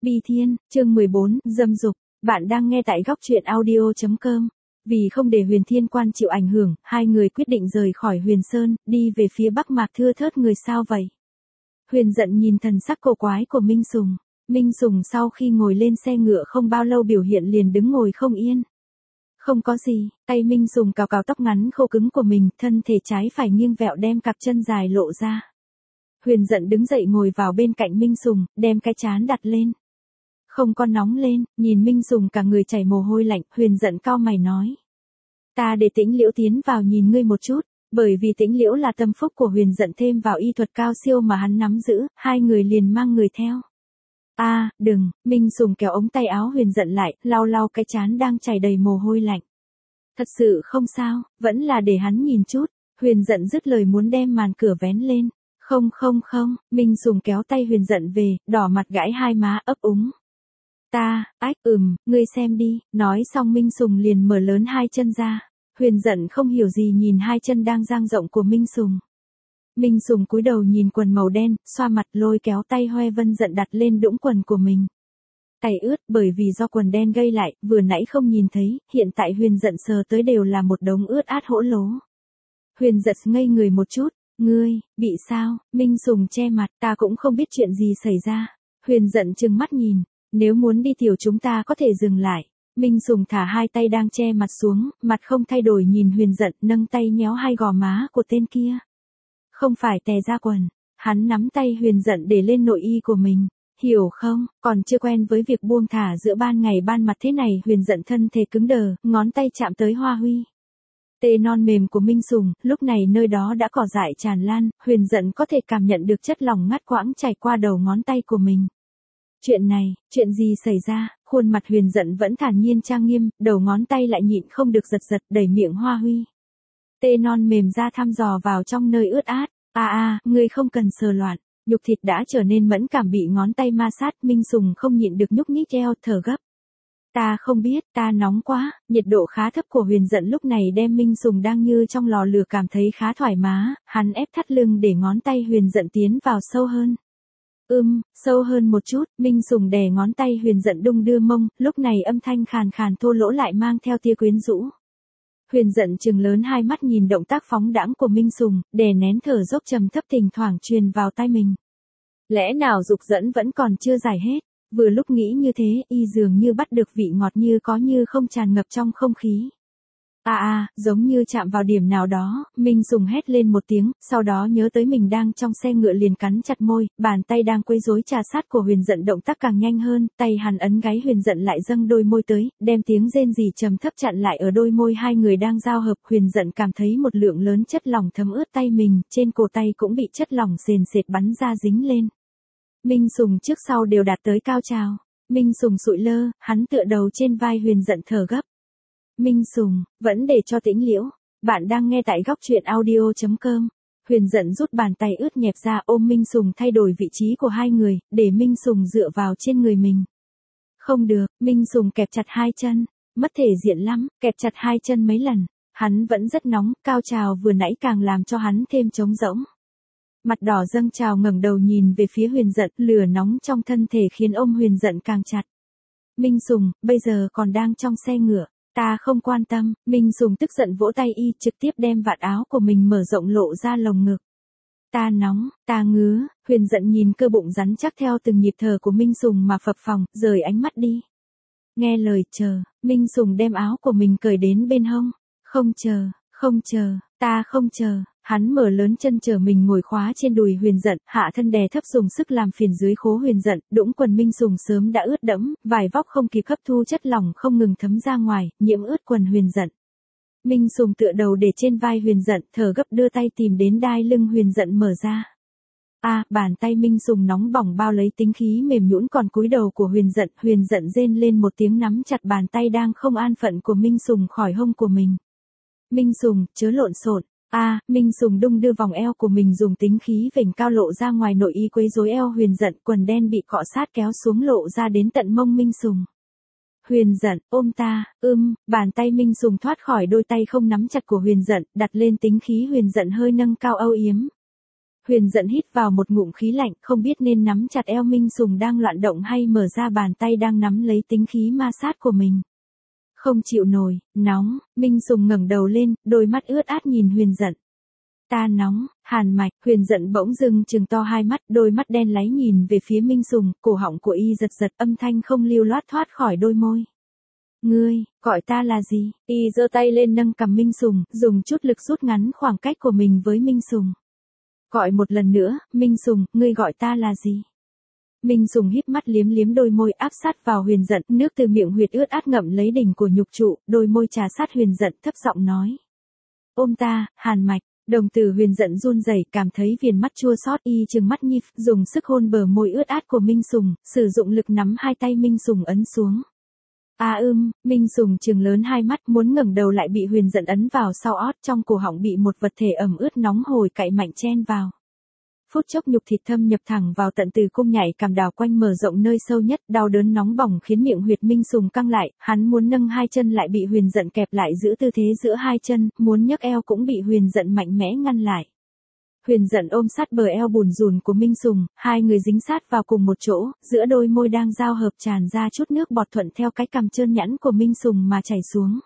Bi Thiên, chương 14, dâm dục. Bạn đang nghe tại góc truyện audio.com. Vì không để Huyền Thiên Quan chịu ảnh hưởng, hai người quyết định rời khỏi Huyền Sơn, đi về phía Bắc Mạc thưa thớt người sao vậy. Huyền giận nhìn thần sắc cổ quái của Minh Sùng. Minh Sùng sau khi ngồi lên xe ngựa không bao lâu biểu hiện liền đứng ngồi không yên. Không có gì, tay Minh Sùng cào cào tóc ngắn khô cứng của mình, thân thể trái phải nghiêng vẹo đem cặp chân dài lộ ra. Huyền giận đứng dậy ngồi vào bên cạnh Minh Sùng, đem cái trán đặt lên. Không có nóng lên, nhìn Minh Sùng cả người chảy mồ hôi lạnh, Huyền giận cau mày nói. Ta để Tĩnh Liễu tiến vào nhìn ngươi một chút, bởi vì Tĩnh Liễu là tâm phúc của Huyền giận thêm vào y thuật cao siêu mà hắn nắm giữ, hai người liền mang người theo. Đừng, Minh Sùng kéo ống tay áo Huyền giận lại, lau lau cái trán đang chảy đầy mồ hôi lạnh. Thật sự không sao, vẫn là để hắn nhìn chút, Huyền giận dứt lời muốn đem màn cửa vén lên. Không, Minh Sùng kéo tay Huyền giận về, đỏ mặt gãi hai má ấp úng. Ngươi xem đi, nói xong Minh Sùng liền mở lớn hai chân ra. Huyền giận không hiểu gì nhìn hai chân đang dang rộng của Minh Sùng. Minh Sùng cúi đầu nhìn quần màu đen, xoa mặt lôi kéo tay Hoe Vân giận đặt lên đũng quần của mình. Tay ướt bởi vì do quần đen gây lại, vừa nãy không nhìn thấy, hiện tại Huyền giận sờ tới đều là một đống ướt át hỗn lố. Huyền giận ngây người một chút. Ngươi, bị sao? Minh Sùng che mặt, ta cũng không biết chuyện gì xảy ra. Huyền giận trừng mắt nhìn, nếu muốn đi tiểu chúng ta có thể dừng lại. Minh Sùng thả hai tay đang che mặt xuống, mặt không thay đổi nhìn Huyền giận, nâng tay nhéo hai gò má của tên kia. Không phải tè ra quần, hắn nắm tay Huyền giận để lên nội y của mình. Hiểu không, còn chưa quen với việc buông thả giữa ban ngày ban mặt thế này. Huyền giận thân thể cứng đờ, ngón tay chạm tới hoa huy. Tê non mềm của Minh Sùng, lúc này nơi đó đã cỏ dại tràn lan, Huyền giận có thể cảm nhận được chất lỏng ngắt quãng chảy qua đầu ngón tay của mình. Chuyện gì xảy ra? Khuôn mặt Huyền giận vẫn thản nhiên trang nghiêm, đầu ngón tay lại nhịn không được giật đẩy miệng hoa huy. Tê non mềm ra thăm dò vào trong nơi ướt át. Ngươi không cần sờ loạn. Nhục thịt đã trở nên mẫn cảm bị ngón tay ma sát, Minh Sùng không nhịn được nhúc nhích eo, thở gấp. Ta không biết, ta nóng quá. Nhiệt độ khá thấp của Huyền giận lúc này đem Minh Sùng đang như trong lò lửa cảm thấy khá thoải mái, hắn ép thắt lưng để ngón tay Huyền giận tiến vào sâu hơn. Sâu hơn một chút. Minh Sùng đè ngón tay Huyền giận đung đưa mông, lúc này âm thanh khàn khàn thô lỗ lại mang theo tia quyến rũ. Huyền giận trừng lớn hai mắt nhìn động tác phóng đãng của Minh Sùng, đè nén thở dốc trầm thấp thỉnh thoảng truyền vào tai mình. Lẽ nào dục dẫn vẫn còn chưa giải hết? Vừa lúc nghĩ như thế, y dường như bắt được vị ngọt như có như không tràn ngập trong không khí. Giống như chạm vào điểm nào đó, Minh Sùng hét lên một tiếng, sau đó nhớ tới mình đang trong xe ngựa liền cắn chặt môi, bàn tay đang quấy rối trà sát của Huyền giận động tác càng nhanh hơn, tay hắn ấn gáy Huyền giận lại dâng đôi môi tới, đem tiếng rên rỉ trầm thấp chặn lại ở đôi môi hai người đang giao hợp. Huyền giận cảm thấy một lượng lớn chất lỏng thấm ướt tay mình, trên cổ tay cũng bị chất lỏng sền sệt bắn ra dính lên. Minh Sùng trước sau đều đạt tới cao trào. Minh Sùng sụi lơ, hắn tựa đầu trên vai Huyền giận thở gấp. Minh Sùng, vẫn để cho Tĩnh Liễu. Bạn đang nghe tại góc truyện audio.com. Huyền giận rút bàn tay ướt nhẹp ra ôm Minh Sùng thay đổi vị trí của hai người, để Minh Sùng dựa vào trên người mình. Không được, Minh Sùng kẹp chặt hai chân. Mất thể diện lắm, kẹp chặt hai chân mấy lần. Hắn vẫn rất nóng, cao trào vừa nãy càng làm cho hắn thêm trống rỗng. Mặt đỏ dâng trào ngẩng đầu nhìn về phía Huyền giận, lửa nóng trong thân thể khiến ôm Huyền giận càng chặt. Minh Sùng, bây giờ còn đang trong xe ngựa. Ta không quan tâm. Minh Sùng tức giận vỗ tay y, trực tiếp đem vạt áo của mình mở rộng lộ ra lồng ngực. Ta nóng, ta ngứa. Huyền giận nhìn cơ bụng rắn chắc theo từng nhịp thở của Minh Sùng mà phập phồng, rời ánh mắt đi. Nghe lời chờ. Minh Sùng đem áo của mình cởi đến bên hông. Không chờ, ta không chờ. Hắn mở lớn chân chờ mình ngồi khóa trên đùi Huyền giận, hạ thân đè thấp dùng sức làm phiền dưới khố Huyền giận, đũng quần Minh Sùng sớm đã ướt đẫm, vải vóc không kịp hấp thu chất lỏng không ngừng thấm ra ngoài, nhiễm ướt quần Huyền giận. Minh Sùng tựa đầu để trên vai Huyền giận, thở gấp đưa tay tìm đến đai lưng Huyền giận mở ra. Bàn tay Minh Sùng nóng bỏng bao lấy tính khí mềm nhũn còn cúi đầu của Huyền giận rên lên một tiếng nắm chặt bàn tay đang không an phận của Minh Sùng khỏi hông của mình. Minh Sùng, chớ lộn xộn. Minh Sùng đung đưa vòng eo của mình dùng tính khí vểnh cao lộ ra ngoài nội y quấy rối eo Huyền giận, quần đen bị cọ sát kéo xuống lộ ra đến tận mông Minh Sùng. Huyền giận, ôm ta. Bàn tay Minh Sùng thoát khỏi đôi tay không nắm chặt của Huyền giận, đặt lên tính khí Huyền giận hơi nâng cao âu yếm. Huyền giận hít vào một ngụm khí lạnh, không biết nên nắm chặt eo Minh Sùng đang loạn động hay mở ra bàn tay đang nắm lấy tính khí ma sát của mình. Không chịu nổi, nóng, Minh Sùng ngẩng đầu lên, đôi mắt ướt át nhìn Huyền giận. Ta nóng, hàn mạch, Huyền giận bỗng dưng trừng to hai mắt, đôi mắt đen láy nhìn về phía Minh Sùng, cổ họng của y giật giật, âm thanh không lưu loát thoát khỏi đôi môi. Ngươi, gọi ta là gì? Y giơ tay lên nâng cằm Minh Sùng, dùng chút lực rút ngắn khoảng cách của mình với Minh Sùng. Gọi một lần nữa, Minh Sùng, ngươi gọi ta là gì? Minh Sùng híp mắt liếm liếm đôi môi áp sát vào Huyền giận, nước từ miệng huyệt ướt át ngậm lấy đỉnh của nhục trụ, đôi môi trà sát Huyền giận thấp giọng nói. Ôm ta, hàn mạch. Đồng tử Huyền giận run rẩy, cảm thấy viền mắt chua xót, y trừng mắt nhịp, dùng sức hôn bờ môi ướt át của Minh Sùng, sử dụng lực nắm hai tay Minh Sùng ấn xuống. Minh Sùng trừng lớn hai mắt, muốn ngẩng đầu lại bị Huyền giận ấn vào sau ót, trong cổ họng bị một vật thể ẩm ướt nóng hổi cạy mạnh chen vào. Phút chốc nhục thịt thâm nhập thẳng vào tận từ cung nhảy cảm đào quanh mở rộng nơi sâu nhất, đau đớn nóng bỏng khiến miệng huyệt Minh Sùng căng lại, hắn muốn nâng hai chân lại bị Huyền giận kẹp lại giữ tư thế giữa hai chân, muốn nhấc eo cũng bị Huyền giận mạnh mẽ ngăn lại. Huyền giận ôm sát bờ eo bùn rùn của Minh Sùng, hai người dính sát vào cùng một chỗ, giữa đôi môi đang giao hợp tràn ra chút nước bọt thuận theo cái cằm trơn nhẵn của Minh Sùng mà chảy xuống.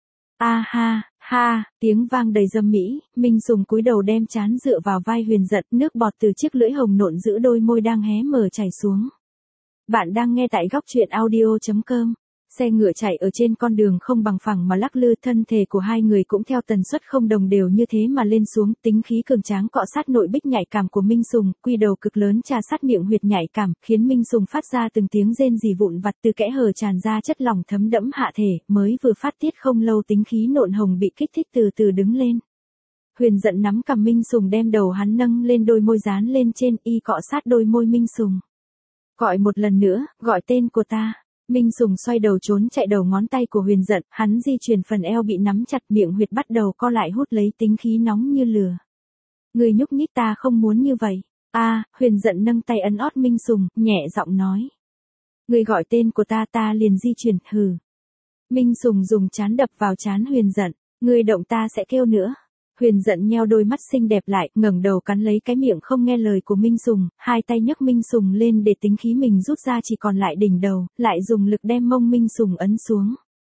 Ha, tiếng vang đầy dâm mỹ, Minh Sùng cúi đầu đem trán dựa vào vai Huyền giận, nước bọt từ chiếc lưỡi hồng nộn giữ đôi môi đang hé mở chảy xuống. Bạn đang nghe tại góc truyện audio.com. Xe ngựa chạy ở trên con đường không bằng phẳng mà lắc lư, thân thể của hai người cũng theo tần suất không đồng đều như thế mà lên xuống, tính khí cường tráng cọ sát nội bích nhạy cảm của Minh Sùng, quy đầu cực lớn trà sát miệng huyệt nhạy cảm, khiến Minh Sùng phát ra từng tiếng rên rỉ vụn vặt, từ kẽ hở tràn ra chất lỏng thấm đẫm hạ thể, mới vừa phát tiết không lâu tính khí nộn hồng bị kích thích từ từ đứng lên. Huyền giận nắm cằm Minh Sùng đem đầu hắn nâng lên, đôi môi dán lên trên, y cọ sát đôi môi Minh Sùng. Gọi một lần nữa, gọi tên của ta. Minh Sùng xoay đầu trốn chạy đầu ngón tay của Huyền giận, hắn di chuyển phần eo bị nắm chặt, miệng huyệt bắt đầu co lại hút lấy tính khí nóng như lửa. Người nhúc nhích, ta không muốn như vậy. Huyền giận nâng tay ấn ót Minh Sùng, nhẹ giọng nói. Người gọi tên của ta, ta liền di chuyển, hừ. Minh Sùng dùng trán đập vào trán Huyền giận, người động ta sẽ kêu nữa. Huyền giận nheo đôi mắt xinh đẹp lại, ngẩng đầu cắn lấy cái miệng không nghe lời của Minh Sùng, hai tay nhấc Minh Sùng lên để tính khí mình rút ra chỉ còn lại đỉnh đầu, lại dùng lực đem mông Minh Sùng ấn xuống.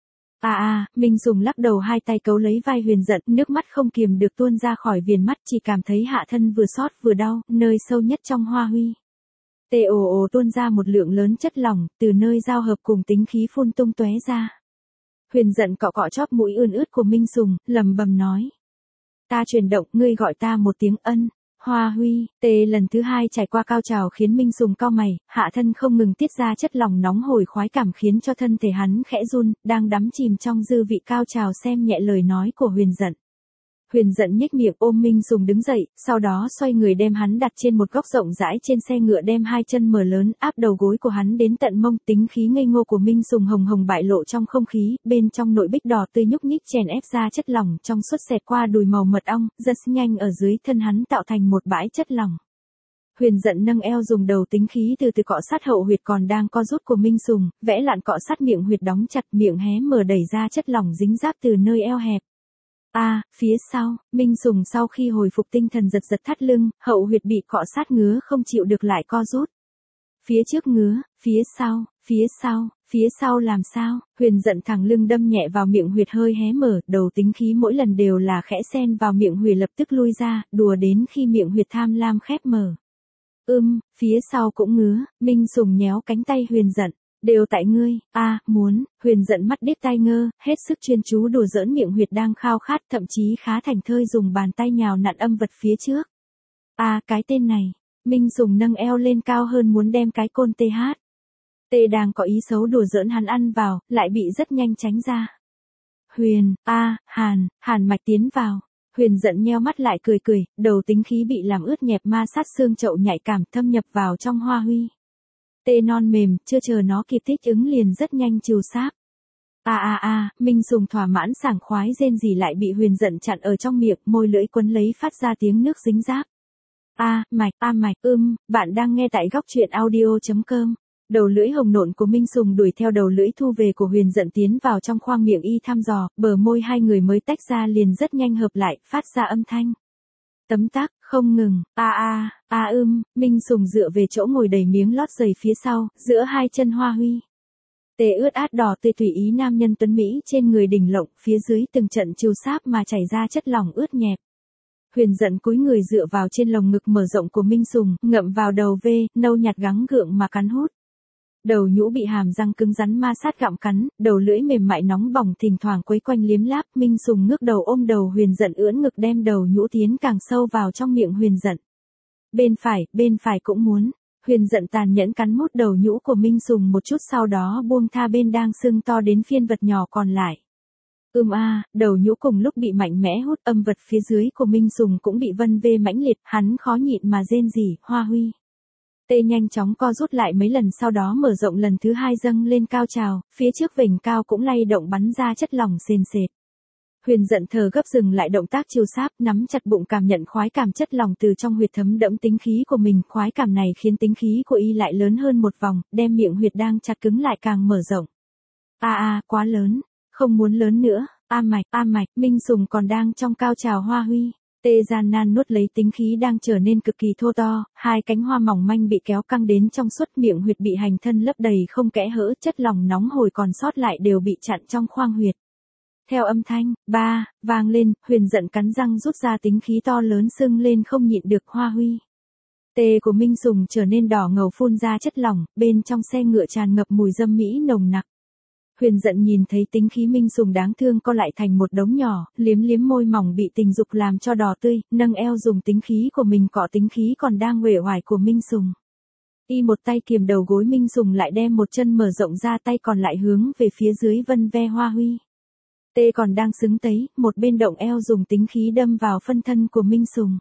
Minh Sùng lắc đầu, hai tay cấu lấy vai Huyền giận, nước mắt không kiềm được tuôn ra khỏi viền mắt, chỉ cảm thấy hạ thân vừa xót vừa đau, nơi sâu nhất trong hoa huy. Tê ồ tuôn ra một lượng lớn chất lỏng, từ nơi giao hợp cùng tính khí phun tung tóe ra. Huyền giận cọ cọ chóp mũi ươn ướt của Minh Sùng, lầm bầm nói. Ta chuyển động, ngươi gọi ta một tiếng ân. Hoa huy, lần thứ hai trải qua cao trào khiến Minh Sùng cau mày, hạ thân không ngừng tiết ra chất lỏng nóng hổi khoái cảm khiến cho thân thể hắn khẽ run, đang đắm chìm trong dư vị cao trào xem nhẹ lời nói của Huyền giận. Huyền giận nhếch miệng ôm Minh Sùng đứng dậy, sau đó xoay người đem hắn đặt trên một góc rộng rãi trên xe ngựa, đem hai chân mở lớn áp đầu gối của hắn đến tận mông, tính khí ngây ngô của Minh Sùng hồng hồng bại lộ trong không khí, bên trong nội bích đỏ tươi nhúc nhích chèn ép ra chất lỏng trong suốt xẹt qua đùi màu mật ong, rất nhanh ở dưới thân hắn tạo thành một bãi chất lỏng. Huyền giận nâng eo dùng đầu tính khí từ từ cọ sát hậu huyệt còn đang co rút của Minh Sùng, vẽ lạn cọ sát miệng huyệt đóng chặt, miệng hé mở đẩy ra chất lỏng dính giáp từ nơi eo hẹp. Phía sau, Minh Sùng sau khi hồi phục tinh thần giật giật thắt lưng, hậu huyệt bị cọ sát ngứa không chịu được lại co rút. Phía trước ngứa, phía sau làm sao? Huyền giận thẳng lưng đâm nhẹ vào miệng huyệt hơi hé mở, đầu tính khí mỗi lần đều là khẽ xen vào miệng huyệt lập tức lui ra, đùa đến khi miệng huyệt tham lam khép mở. Phía sau cũng ngứa, Minh Sùng nhéo cánh tay Huyền giận. Đều tại ngươi, muốn, Huyền giận mắt điếc tai ngơ, hết sức chuyên chú đùa giỡn miệng huyệt đang khao khát, thậm chí khá thành thơi dùng bàn tay nhào nặn âm vật phía trước. Cái tên này, Minh Sùng nâng eo lên cao hơn muốn đem cái côn Tê đang có ý xấu đùa giỡn hắn ăn vào, lại bị rất nhanh tránh ra. Hàn mạch tiến vào. Huyền giận nheo mắt lại cười, đầu tính khí bị làm ướt nhẹp ma sát xương chậu nhạy cảm thâm nhập vào trong hoa huy. Tê non mềm, chưa chờ nó kịp thích ứng liền rất nhanh trừ sáp. Minh Sùng thỏa mãn sảng khoái rên rỉ lại bị Huyền giận chặn ở trong miệng, môi lưỡi quấn lấy phát ra tiếng nước dính giáp. Mạch, bạn đang nghe tại góc truyện audio.com. Đầu lưỡi hồng nộn của Minh Sùng đuổi theo đầu lưỡi thu về của Huyền giận tiến vào trong khoang miệng y thăm dò, bờ môi hai người mới tách ra liền rất nhanh hợp lại, phát ra âm thanh. Tấm tắc, Không ngừng, Minh Sùng dựa về chỗ ngồi đầy miếng lót giày phía sau, giữa hai chân Hoa Huy. Tê ướt át đỏ tươi tùy ý nam nhân tuấn Mỹ trên người đỉnh lộng, phía dưới từng trận chiêu sáp mà chảy ra chất lỏng ướt nhẹp. Huyền giận cúi người dựa vào trên lồng ngực mở rộng của Minh Sùng, ngậm vào đầu nâu nhạt gắng gượng mà cắn hút. Đầu nhũ bị hàm răng cứng rắn ma sát gặm cắn, đầu lưỡi mềm mại nóng bỏng thỉnh thoảng quấy quanh liếm láp. Minh Sùng ngước đầu ôm đầu Huyền giận ưỡn ngực đem đầu nhũ tiến càng sâu vào trong miệng Huyền giận. Bên phải cũng muốn. Huyền giận tàn nhẫn cắn mút đầu nhũ của Minh Sùng một chút sau đó buông tha bên đang sưng to đến phiên vật nhỏ còn lại. Đầu nhũ cùng lúc bị mạnh mẽ hút, âm vật phía dưới của Minh Sùng cũng bị vân vê mãnh liệt, hắn khó nhịn mà rên rỉ. Hoa Huy. Tê nhanh chóng co rút lại mấy lần sau đó mở rộng lần thứ hai dâng lên cao trào, phía trước vành cao cũng lay động bắn ra chất lỏng sền sệt. Huyền giận thở gấp dừng lại động tác chiêu sáp, nắm chặt bụng cảm nhận khoái cảm chất lỏng từ trong huyệt thấm đẫm tính khí của mình. Khoái cảm này khiến tính khí của y lại lớn hơn một vòng, đem miệng huyệt đang chặt cứng lại càng mở rộng. Quá lớn, không muốn lớn nữa. Mạch, Minh Sùng còn đang trong cao trào. Hoa Huy. Tê gian nan nuốt lấy tính khí đang trở nên cực kỳ thô to, hai cánh hoa mỏng manh bị kéo căng đến trong suốt, miệng huyệt bị hành thân lấp đầy không kẽ hở, chất lỏng nóng hổi còn sót lại đều bị chặn trong khoang huyệt. Theo âm thanh vang lên, Huyền giận cắn răng rút ra tính khí to lớn sưng lên không nhịn được. Hoa Huy. Tê của Minh Sùng trở nên đỏ ngầu phun ra chất lỏng, bên trong xe ngựa tràn ngập mùi dâm mỹ nồng nặc. Huyền giận nhìn thấy tính khí Minh Sùng đáng thương co lại thành một đống nhỏ, liếm môi mỏng bị tình dục làm cho đỏ tươi, nâng eo dùng tính khí của mình cọ tính khí còn đang uể oải của Minh Sùng. Y một tay kiềm đầu gối Minh Sùng lại đem một chân mở rộng ra, tay còn lại hướng về phía dưới vân ve Hoa Huy. Tê còn đang xứng tấy, một bên động eo dùng tính khí đâm vào phân thân của Minh Sùng.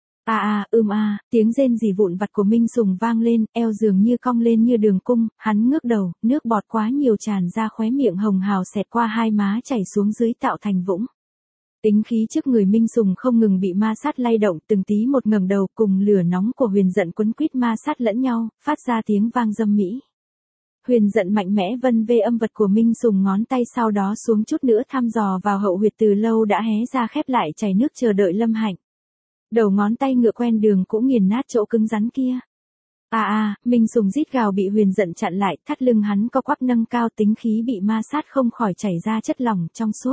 Tiếng rên rỉ vụn vặt của Minh Sùng vang lên, eo dường như cong lên như đường cung, hắn ngước đầu, nước bọt quá nhiều tràn ra khóe miệng hồng hào xẹt qua hai má chảy xuống dưới tạo thành vũng. Tính khí trước người Minh Sùng không ngừng bị ma sát lay động, từng tí một ngẩng đầu cùng lửa nóng của Huyền giận quấn quýt ma sát lẫn nhau, phát ra tiếng vang dâm mỹ. Huyền giận mạnh mẽ vân vê âm vật của Minh Sùng, ngón tay sau đó xuống chút nữa thăm dò vào hậu huyệt từ lâu đã hé ra khép lại chảy nước chờ đợi lâm hạnh. Đầu ngón tay ngựa quen đường cũng nghiền nát chỗ cứng rắn kia. Minh Sùng rít gào bị Huyền giận chặn lại, thắt lưng hắn co quắp nâng cao, tính khí bị ma sát không khỏi chảy ra chất lỏng trong suốt.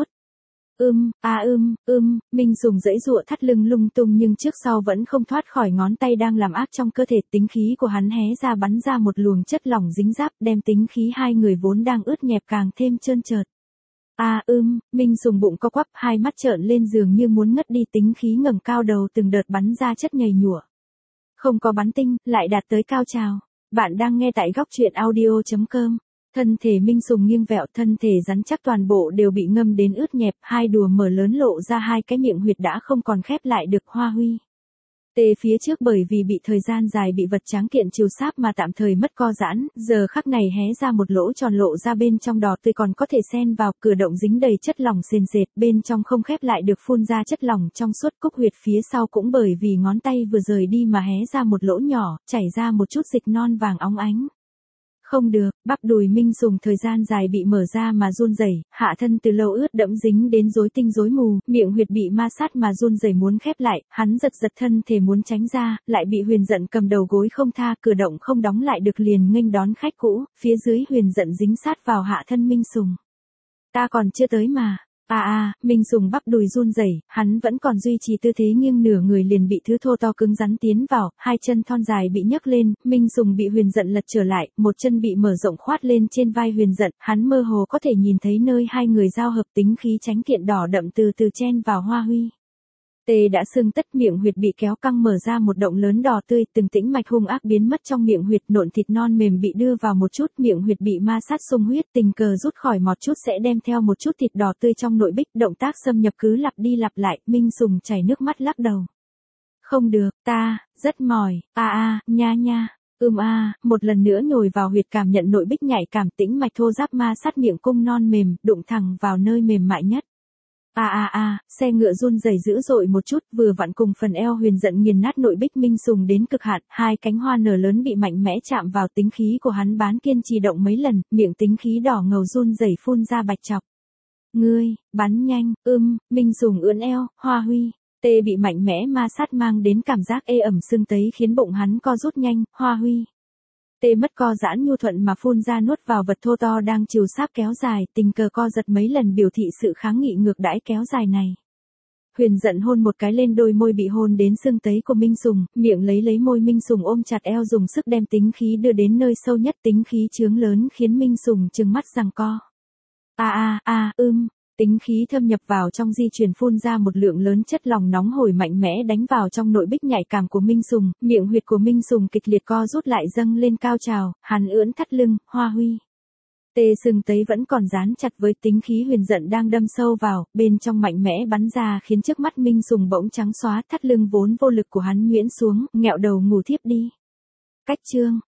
Minh Sùng giãy giụa thắt lưng lung tung nhưng trước sau vẫn không thoát khỏi ngón tay đang làm áp trong cơ thể, tính khí của hắn hé ra bắn ra một luồng chất lỏng dính giáp đem tính khí hai người vốn đang ướt nhẹp càng thêm trơn trượt. Minh Sùng bụng co quắp, hai mắt trợn lên dường như muốn ngất đi, tính khí ngẩng cao đầu từng đợt bắn ra chất nhầy nhụa. Không có bắn tinh, lại đạt tới cao trào. Bạn đang nghe tại góc truyện audio.com. Thân thể Minh Sùng nghiêng vẹo, thân thể rắn chắc toàn bộ đều bị ngâm đến ướt nhẹp, hai đùa mở lớn lộ ra hai cái miệng huyệt đã không còn khép lại được. Hoa Huy. Tê phía trước bởi vì bị thời gian dài bị vật tráng kiện chiều sáp mà tạm thời mất co giãn, giờ khắc này hé ra một lỗ tròn lộ ra bên trong đỏ tươi còn có thể xen vào, cửa động dính đầy chất lỏng sền sệt, bên trong không khép lại được phun ra chất lỏng trong suốt, cúc huyệt phía sau cũng bởi vì ngón tay vừa rời đi mà hé ra một lỗ nhỏ, chảy ra một chút dịch non vàng óng ánh. Không được, bắp đùi Minh Sùng thời gian dài bị mở ra mà run rẩy, hạ thân từ lâu ướt đẫm dính đến rối tinh rối mù, miệng huyệt bị ma sát mà run rẩy muốn khép lại, hắn giật thân thể muốn tránh ra, lại bị Huyền giận cầm đầu gối không tha, cửa động không đóng lại được liền nghênh đón khách cũ, phía dưới Huyền giận dính sát vào hạ thân Minh Sùng. Ta còn chưa tới mà. Minh Sùng bắp đùi run rẩy, hắn vẫn còn duy trì tư thế nghiêng nửa người liền bị thứ thô to cứng rắn tiến vào, hai chân thon dài bị nhấc lên, Minh Sùng bị Huyền giận lật trở lại, một chân bị mở rộng khoát lên trên vai Huyền giận, hắn mơ hồ có thể nhìn thấy nơi hai người giao hợp, tính khí tránh kiện đỏ đậm từ từ chen vào Hoa Huy. Tê đã sưng tất, miệng huyệt bị kéo căng mở ra một động lớn đỏ tươi, từng tĩnh mạch hung ác biến mất trong miệng huyệt, nộn thịt non mềm bị đưa vào một chút, miệng huyệt bị ma sát xung huyết, tình cờ rút khỏi một chút sẽ đem theo một chút thịt đỏ tươi trong nội bích, động tác xâm nhập cứ lặp đi lặp lại, Minh Sùng chảy nước mắt lắc đầu. Không được, ta, rất mỏi, nha. Một lần nữa nhồi vào huyệt cảm nhận nội bích nhạy cảm, tĩnh mạch thô ráp ma sát miệng cung non mềm, đụng thẳng vào nơi mềm mại nhất. Xe ngựa run rẩy dữ dội một chút, vừa vặn cùng phần eo Huyền giận nghiền nát nội bích Minh Sùng đến cực hạn, hai cánh hoa nở lớn bị mạnh mẽ chạm vào, tính khí của hắn bán kiên trì động mấy lần, miệng tính khí đỏ ngầu run rẩy phun ra bạch chọc. Ngươi, bắn nhanh, Minh Sùng ưỡn eo, Hoa Huy. Tê bị mạnh mẽ ma sát mang đến cảm giác ê ẩm sưng tấy khiến bụng hắn co rút nhanh, Hoa Huy. Tê mất co giãn nhu thuận mà phun ra nuốt vào vật thô to đang chiều sáp kéo dài, tình cờ co giật mấy lần biểu thị sự kháng nghị ngược đãi kéo dài này. Huyền giận hôn một cái lên đôi môi bị hôn đến sưng tấy của Minh Sùng, miệng lấy môi Minh Sùng ôm chặt eo dùng sức đem tính khí đưa đến nơi sâu nhất, tính khí chướng lớn khiến Minh Sùng trừng mắt giằng co. Tính khí thâm nhập vào trong di chuyển phun ra một lượng lớn chất lỏng nóng hổi mạnh mẽ đánh vào trong nội bích nhạy cảm của Minh Sùng, miệng huyệt của Minh Sùng kịch liệt co rút lại dâng lên cao trào, hắn ưỡn thắt lưng, Hoa Huy. Tê sừng tấy vẫn còn dán chặt với tính khí huyền giận đang đâm sâu vào, bên trong mạnh mẽ bắn ra khiến trước mắt Minh Sùng bỗng trắng xóa, thắt lưng vốn vô lực của hắn nhuyễn xuống, nghẹo đầu ngủ thiếp đi. Cách chương